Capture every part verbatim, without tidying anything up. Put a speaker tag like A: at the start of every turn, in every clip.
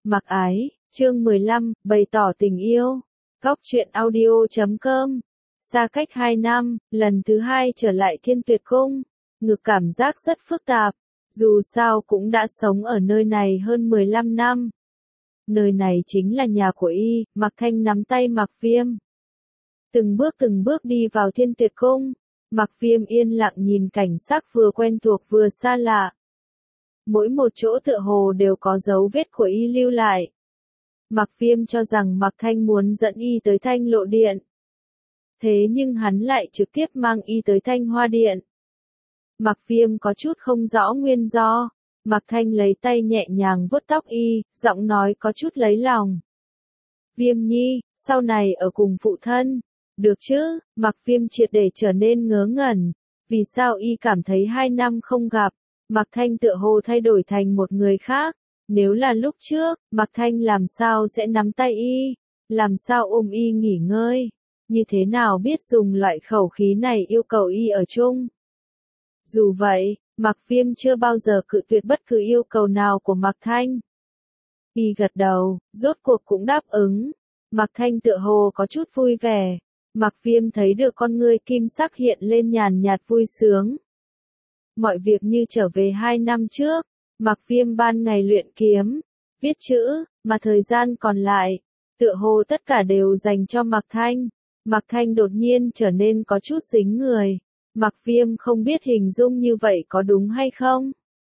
A: Mặc ái, chương mười lăm, bày tỏ tình yêu. Góc truyện audio chấm com. Xa cách hai năm, lần thứ hai trở lại Thiên Tuyệt Cung. Ngực cảm giác rất phức tạp. Dù sao cũng đã sống ở nơi này hơn mười lăm năm. Nơi này chính là nhà của y, Mạc Thanh nắm tay Mạc Viêm. Từng bước từng bước đi vào Thiên Tuyệt Cung. Mạc Viêm yên lặng nhìn cảnh sắc vừa quen thuộc vừa xa lạ. Mỗi một chỗ tựa hồ đều có dấu vết của y lưu lại. Mạc Viêm cho rằng Mạc Thanh muốn dẫn y tới Thanh Lộ Điện. Thế nhưng hắn lại trực tiếp mang y tới Thanh Hoa Điện. Mạc Viêm có chút không rõ nguyên do. Mạc Thanh lấy tay nhẹ nhàng vuốt tóc y, giọng nói có chút lấy lòng. Viêm nhi, sau này ở cùng phụ thân. Được chứ, Mạc Viêm triệt để trở nên ngớ ngẩn. Vì sao y cảm thấy hai năm không gặp, Mạc Thanh tựa hồ thay đổi thành một người khác. Nếu là lúc trước, Mạc Thanh làm sao sẽ nắm tay y, làm sao ôm y nghỉ ngơi, như thế nào biết dùng loại khẩu khí này yêu cầu y ở chung. Dù vậy, Mạc Viêm chưa bao giờ cự tuyệt bất cứ yêu cầu nào của Mạc Thanh. Y gật đầu, rốt cuộc cũng đáp ứng. Mạc Thanh tựa hồ có chút vui vẻ. Mạc Viêm thấy được con ngươi kim sắc hiện lên nhàn nhạt vui sướng. Mọi việc như trở về hai năm trước. Mạc Viêm ban ngày luyện kiếm, viết chữ, mà thời gian còn lại, tựa hồ tất cả đều dành cho Mạc Thanh. Mạc Thanh đột nhiên trở nên có chút dính người. Mạc Viêm không biết hình dung như vậy có đúng hay không.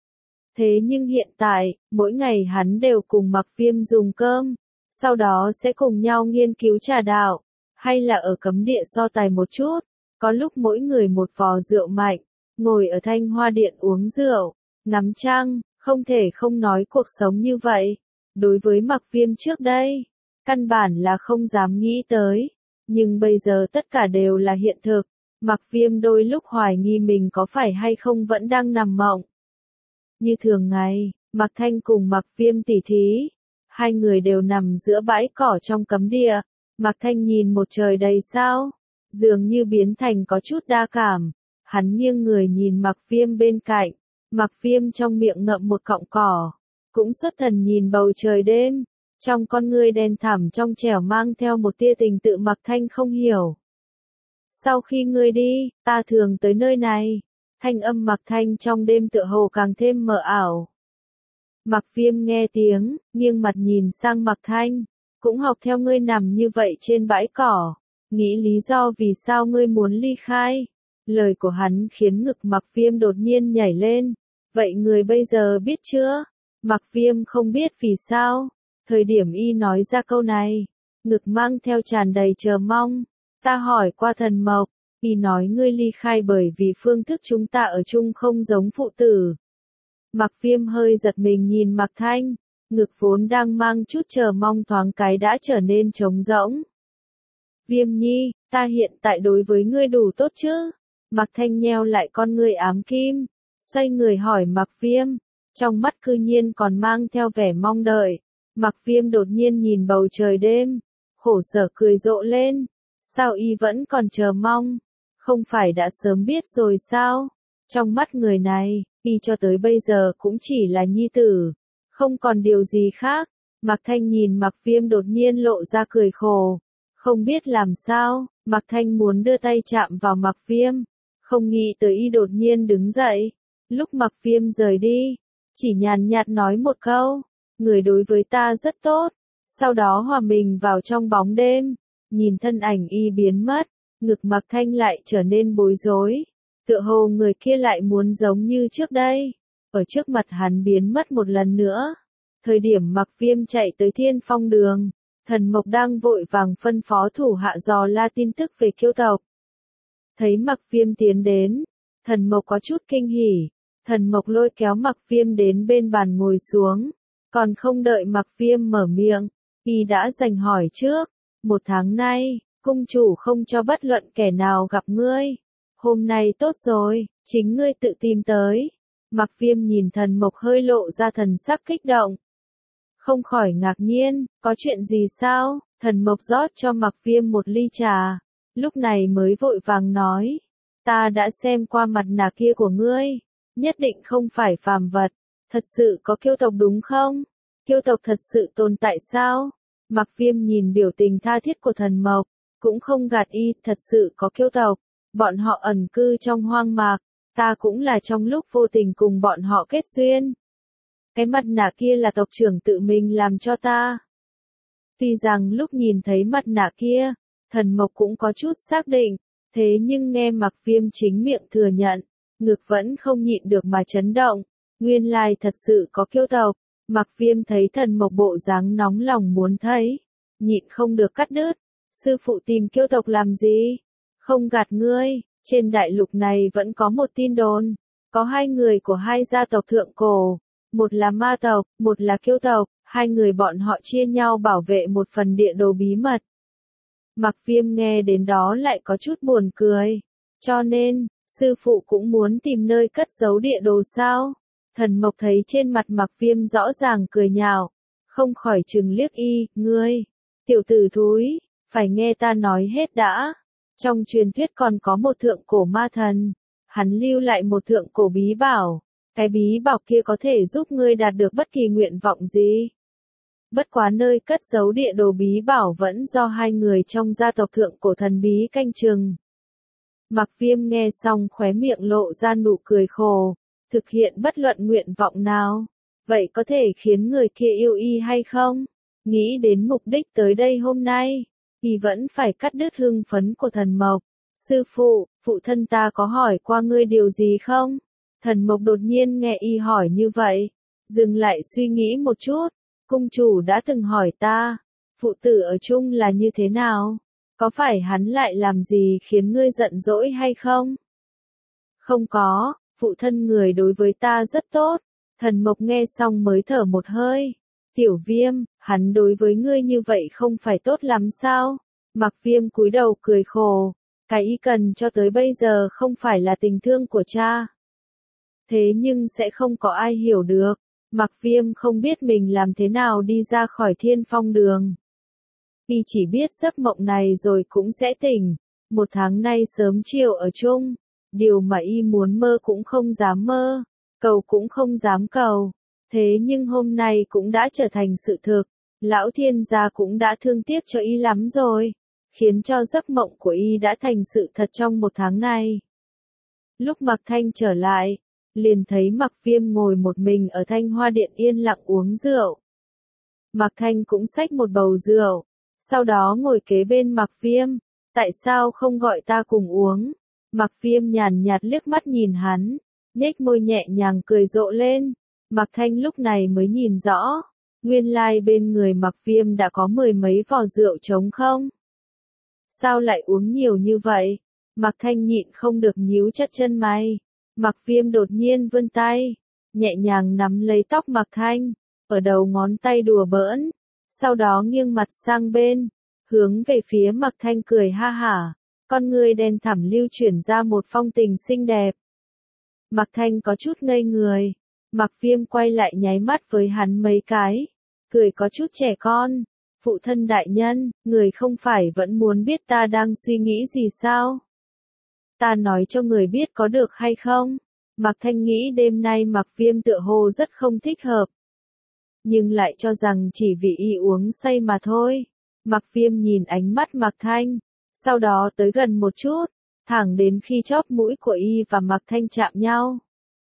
A: Thế nhưng hiện tại, mỗi ngày hắn đều cùng Mạc Viêm dùng cơm, sau đó sẽ cùng nhau nghiên cứu trà đạo, hay là ở cấm địa so tài một chút, có lúc mỗi người một vò rượu mạnh, ngồi ở Thanh Hoa Điện uống rượu, ngắm trăng. Không thể không nói cuộc sống như vậy, đối với Mạc Viêm trước đây, căn bản là không dám nghĩ tới, nhưng bây giờ tất cả đều là hiện thực. Mạc Viêm đôi lúc hoài nghi mình có phải hay không vẫn đang nằm mộng. Như thường ngày, Mạc Thanh cùng Mạc Viêm tỉ thí, hai người đều nằm giữa bãi cỏ trong cấm địa. Mạc Thanh nhìn một trời đầy sao, dường như biến thành có chút đa cảm, hắn nghiêng người nhìn Mạc Viêm bên cạnh. Mạc Viêm trong miệng ngậm một cọng cỏ, cũng xuất thần nhìn bầu trời đêm, trong con ngươi đen thẳm trong trẻo mang theo một tia tình tự Mạc Thanh không hiểu. Sau khi ngươi đi, ta thường tới nơi này, thanh âm Mạc Thanh trong đêm tựa hồ càng thêm mờ ảo. Mạc Viêm nghe tiếng, nghiêng mặt nhìn sang Mạc Thanh, cũng học theo ngươi nằm như vậy trên bãi cỏ, nghĩ lý do vì sao ngươi muốn ly khai. Lời của hắn khiến ngực Mạc Viêm đột nhiên nhảy lên. Vậy người bây giờ biết chưa? Mạc Viêm không biết vì sao. Thời điểm y nói ra câu này, ngực mang theo tràn đầy chờ mong. Ta hỏi qua thần mộc, y nói ngươi ly khai bởi vì phương thức chúng ta ở chung không giống phụ tử. Mạc Viêm hơi giật mình nhìn Mạc Thanh, ngực vốn đang mang chút chờ mong thoáng cái đã trở nên trống rỗng. Viêm nhi, ta hiện tại đối với ngươi đủ tốt chứ? Mạc Thanh nheo lại con ngươi ám kim, xoay người hỏi Mạc Viêm, trong mắt cư nhiên còn mang theo vẻ mong đợi. Mạc Viêm đột nhiên nhìn bầu trời đêm, khổ sở cười rộ lên, sao y vẫn còn chờ mong, không phải đã sớm biết rồi sao? Trong mắt người này, y cho tới bây giờ cũng chỉ là nhi tử, không còn điều gì khác. Mạc Thanh nhìn Mạc Viêm đột nhiên lộ ra cười khổ, không biết làm sao, Mạc Thanh muốn đưa tay chạm vào Mạc Viêm. Không nghĩ tới y đột nhiên đứng dậy. Lúc Mạc Viêm rời đi, chỉ nhàn nhạt nói một câu, người đối với ta rất tốt. Sau đó hòa mình vào trong bóng đêm, nhìn thân ảnh y biến mất, ngực Mạc Thanh lại trở nên bối rối. Tựa hồ người kia lại muốn giống như trước đây, ở trước mặt hắn biến mất một lần nữa. Thời điểm Mạc Viêm chạy tới Thiên Phong Đường, Thần Mộc đang vội vàng phân phó thủ hạ dò la tin tức về Kiêu tộc. Thấy Mạc Viêm tiến đến, Thần Mộc có chút kinh hỉ, Thần Mộc lôi kéo Mạc Viêm đến bên bàn ngồi xuống, còn không đợi Mạc Viêm mở miệng, y đã dành hỏi trước, một tháng nay, cung chủ không cho bất luận kẻ nào gặp ngươi, hôm nay tốt rồi, chính ngươi tự tìm tới. Mạc Viêm nhìn Thần Mộc hơi lộ ra thần sắc kích động, không khỏi ngạc nhiên, có chuyện gì sao? Thần Mộc rót cho Mạc Viêm một ly trà. Lúc này mới vội vàng nói, ta đã xem qua mặt nạ kia của ngươi, nhất định không phải phàm vật, thật sự có Kiêu tộc đúng không? Kiêu tộc thật sự tồn tại sao? Mặc Viêm nhìn biểu tình tha thiết của Thần Mộc, cũng không gạt y, thật sự có kiêu tộc. Bọn họ ẩn cư trong hoang mạc, ta cũng là trong lúc vô tình cùng bọn họ kết duyên. Cái mặt nạ kia là tộc trưởng tự mình làm cho ta. Tuy rằng lúc nhìn thấy mặt nạ kia, Thần Mộc cũng có chút xác định, thế nhưng nghe Mặc Viêm chính miệng thừa nhận, ngực vẫn không nhịn được mà chấn động. Nguyên lai thật sự có kiêu tộc. Mặc Viêm thấy Thần Mộc bộ dáng nóng lòng muốn thấy, nhịn không được cắt đứt. Sư phụ tìm kiêu tộc làm gì? Không gạt ngươi, trên đại lục này vẫn có một tin đồn, có hai người của hai gia tộc thượng cổ, một là ma tộc, một là kiêu tộc, hai người bọn họ chia nhau bảo vệ một phần địa đồ bí mật. Mặc Viêm nghe đến đó lại có chút buồn cười, cho nên, sư phụ cũng muốn tìm nơi cất giấu địa đồ sao? Thần Mộc thấy trên mặt Mặc Viêm rõ ràng cười nhạo, không khỏi trừng liếc y, ngươi, tiểu tử thúi, phải nghe ta nói hết đã. Trong truyền thuyết còn có một thượng cổ ma thần, hắn lưu lại một thượng cổ bí bảo, cái bí bảo kia có thể giúp ngươi đạt được bất kỳ nguyện vọng gì. Bất quá nơi cất giấu địa đồ bí bảo vẫn do hai người trong gia tộc thượng cổ thần bí canh chừng. Mặc Viêm nghe xong khóe miệng lộ ra nụ cười khổ, thực hiện bất luận nguyện vọng nào, vậy có thể khiến người kia yêu y hay không? Nghĩ đến mục đích tới đây hôm nay, y vẫn phải cắt đứt hưng phấn của Thần Mộc. Sư phụ, phụ thân ta có hỏi qua ngươi điều gì không? Thần Mộc đột nhiên nghe y hỏi như vậy, dừng lại suy nghĩ một chút. Cung chủ đã từng hỏi ta, phụ tử ở chung là như thế nào? Có phải hắn lại làm gì khiến ngươi giận dỗi hay không? Không có, phụ thân người đối với ta rất tốt. Thần Mộc nghe xong mới thở một hơi. Tiểu Viêm, hắn đối với ngươi như vậy không phải tốt lắm sao? Mặc Viêm cúi đầu cười khổ. Cái y cần cho tới bây giờ không phải là tình thương của cha. Thế nhưng sẽ không có ai hiểu được. Mặc Viêm không biết mình làm thế nào đi ra khỏi Thiên Phong đường. Y chỉ biết giấc mộng này rồi cũng sẽ tỉnh. Một tháng nay sớm chiều ở chung. Điều mà y muốn mơ cũng không dám mơ. Cầu cũng không dám cầu. Thế nhưng hôm nay cũng đã trở thành sự thực. Lão thiên gia cũng đã thương tiếc cho y lắm rồi. Khiến cho giấc mộng của y đã thành sự thật trong một tháng này. Lúc Mạc Thanh trở lại, liền thấy Mạc Viêm ngồi một mình ở Thanh Hoa Điện yên lặng uống rượu. Mạc Thanh cũng xách một bầu rượu, sau đó ngồi kế bên Mạc Viêm. Tại sao không gọi ta cùng uống? Mạc Viêm nhàn nhạt liếc mắt nhìn hắn, nhếch môi nhẹ nhàng cười rộ lên. Mạc Thanh lúc này mới nhìn rõ, nguyên lai bên người Mạc Viêm đã có mười mấy vò rượu trống không. Sao lại uống nhiều như vậy? Mạc Thanh nhịn không được nhíu chặt chân mày. Mạc Viêm đột nhiên vươn tay, nhẹ nhàng nắm lấy tóc Mạc Thanh, ở đầu ngón tay đùa bỡn, sau đó nghiêng mặt sang bên, hướng về phía Mạc Thanh cười ha hả, con ngươi đen thẳm lưu chuyển ra một phong tình xinh đẹp. Mạc Thanh có chút ngây người, Mạc Viêm quay lại nháy mắt với hắn mấy cái, cười có chút trẻ con. Phụ thân đại nhân, người không phải vẫn muốn biết ta đang suy nghĩ gì sao? Ta nói cho người biết có được hay không? Mạc Thanh nghĩ đêm nay Mạc Viêm tựa hồ rất không thích hợp. Nhưng lại cho rằng chỉ vì y uống say mà thôi. Mạc Viêm nhìn ánh mắt Mạc Thanh, sau đó tới gần một chút, thẳng đến khi chóp mũi của y và Mạc Thanh chạm nhau.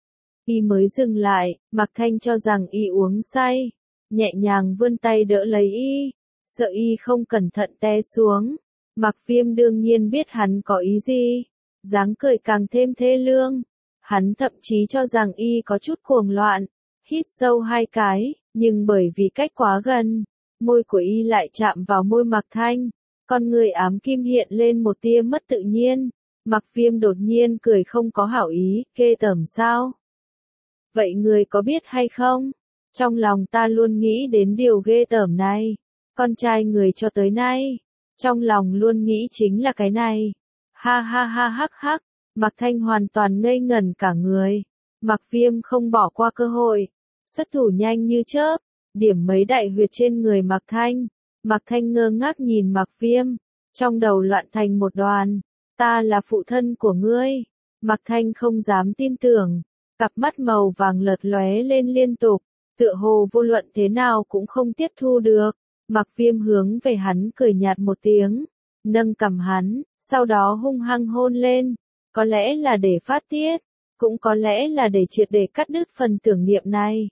A: Y mới dừng lại, Mạc Thanh cho rằng y uống say, nhẹ nhàng vươn tay đỡ lấy y, sợ y không cẩn thận té xuống. Mạc Viêm đương nhiên biết hắn có ý gì, dáng cười càng thêm thê lương. Hắn thậm chí cho rằng y có chút cuồng loạn, hít sâu hai cái, nhưng bởi vì cách quá gần, môi của y lại chạm vào môi Mạc Thanh, con người ám kim hiện lên một tia mất tự nhiên. Mạc Viêm đột nhiên cười không có hảo ý, ghê tởm sao? Vậy người có biết hay không? Trong lòng ta luôn nghĩ đến điều ghê tởm này. Con trai người cho tới nay, trong lòng luôn nghĩ chính là cái này. Ha ha ha hắc hắc, Mạc Thanh hoàn toàn ngây ngẩn cả người. Mạc Viêm không bỏ qua cơ hội, xuất thủ nhanh như chớp, điểm mấy đại huyệt trên người Mạc Thanh. Mạc Thanh ngơ ngác nhìn Mạc Viêm, trong đầu loạn thành một đoàn. Ta là phụ thân của ngươi. Mạc Thanh không dám tin tưởng, cặp mắt màu vàng lật lóe lên liên tục, tựa hồ vô luận thế nào cũng không tiếp thu được. Mặc Viêm hướng về hắn cười nhạt một tiếng, nâng cằm hắn, sau đó hung hăng hôn lên, có lẽ là để phát tiết, cũng có lẽ là để triệt để cắt đứt phần tưởng niệm này.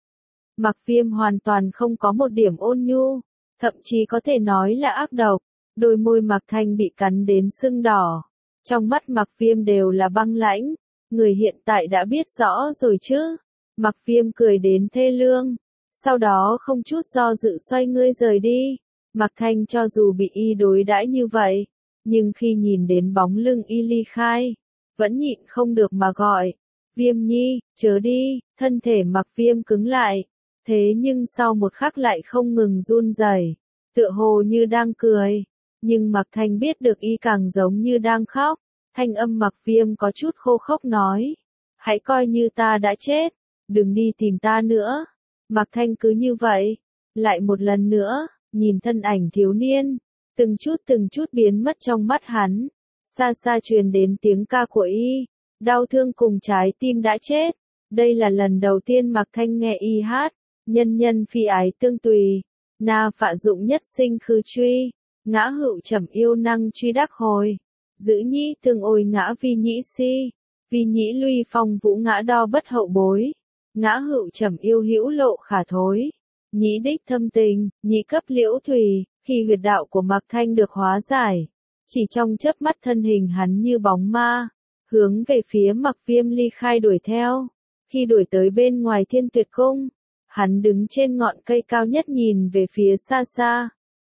A: Mặc Viêm hoàn toàn không có một điểm ôn nhu, thậm chí có thể nói là ác độc, đôi môi Mạc Thanh bị cắn đến sưng đỏ, trong mắt Mặc Viêm đều là băng lãnh, người hiện tại đã biết rõ rồi chứ. Mặc Viêm cười đến thê lương, sau đó không chút do dự xoay người rời đi. Mạc Thanh cho dù bị y đối đãi như vậy, nhưng khi nhìn đến bóng lưng y ly khai, vẫn nhịn không được mà gọi, Viêm nhi, chớ đi, thân thể Mạc Viêm cứng lại, thế nhưng sau một khắc lại không ngừng run rẩy, tựa hồ như đang cười, nhưng Mạc Thanh biết được y càng giống như đang khóc, thanh âm Mạc Viêm có chút khô khốc nói, hãy coi như ta đã chết, đừng đi tìm ta nữa. Mạc Thanh cứ như vậy, lại một lần nữa, nhìn thân ảnh thiếu niên, từng chút từng chút biến mất trong mắt hắn, xa xa truyền đến tiếng ca của y, đau thương cùng trái tim đã chết. Đây là lần đầu tiên Mạc Thanh nghe y hát, nhân nhân phi ái tương tùy, na phạ dụng nhất sinh khư truy, ngã hữu trầm yêu năng truy đắc hồi, giữ nhĩ tương ôi ngã vi nhĩ si, vi nhĩ luy phong vũ ngã đo bất hậu bối, ngã hữu trầm yêu hữu lộ khả thối, nhĩ đích thâm tình, nhĩ cấp liễu thùy. Khi huyệt đạo của Mạc Thanh được hóa giải, chỉ trong chớp mắt thân hình hắn như bóng ma, hướng về phía Mạc Viêm ly khai đuổi theo. Khi đuổi tới bên ngoài Thiên Tuyệt Cung, hắn đứng trên ngọn cây cao nhất nhìn về phía xa xa.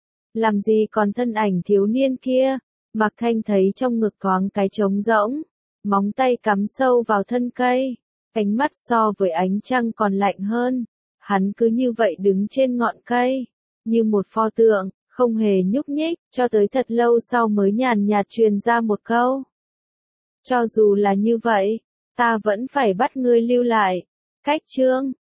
A: Làm gì còn thân ảnh thiếu niên kia, Mạc Thanh thấy trong ngực thoáng cái trống rỗng, móng tay cắm sâu vào thân cây, ánh mắt so với ánh trăng còn lạnh hơn. Hắn cứ như vậy đứng trên ngọn cây, như một pho tượng, không hề nhúc nhích, cho tới thật lâu sau mới nhàn nhạt truyền ra một câu. Cho dù là như vậy, ta vẫn phải bắt ngươi lưu lại. Cách chương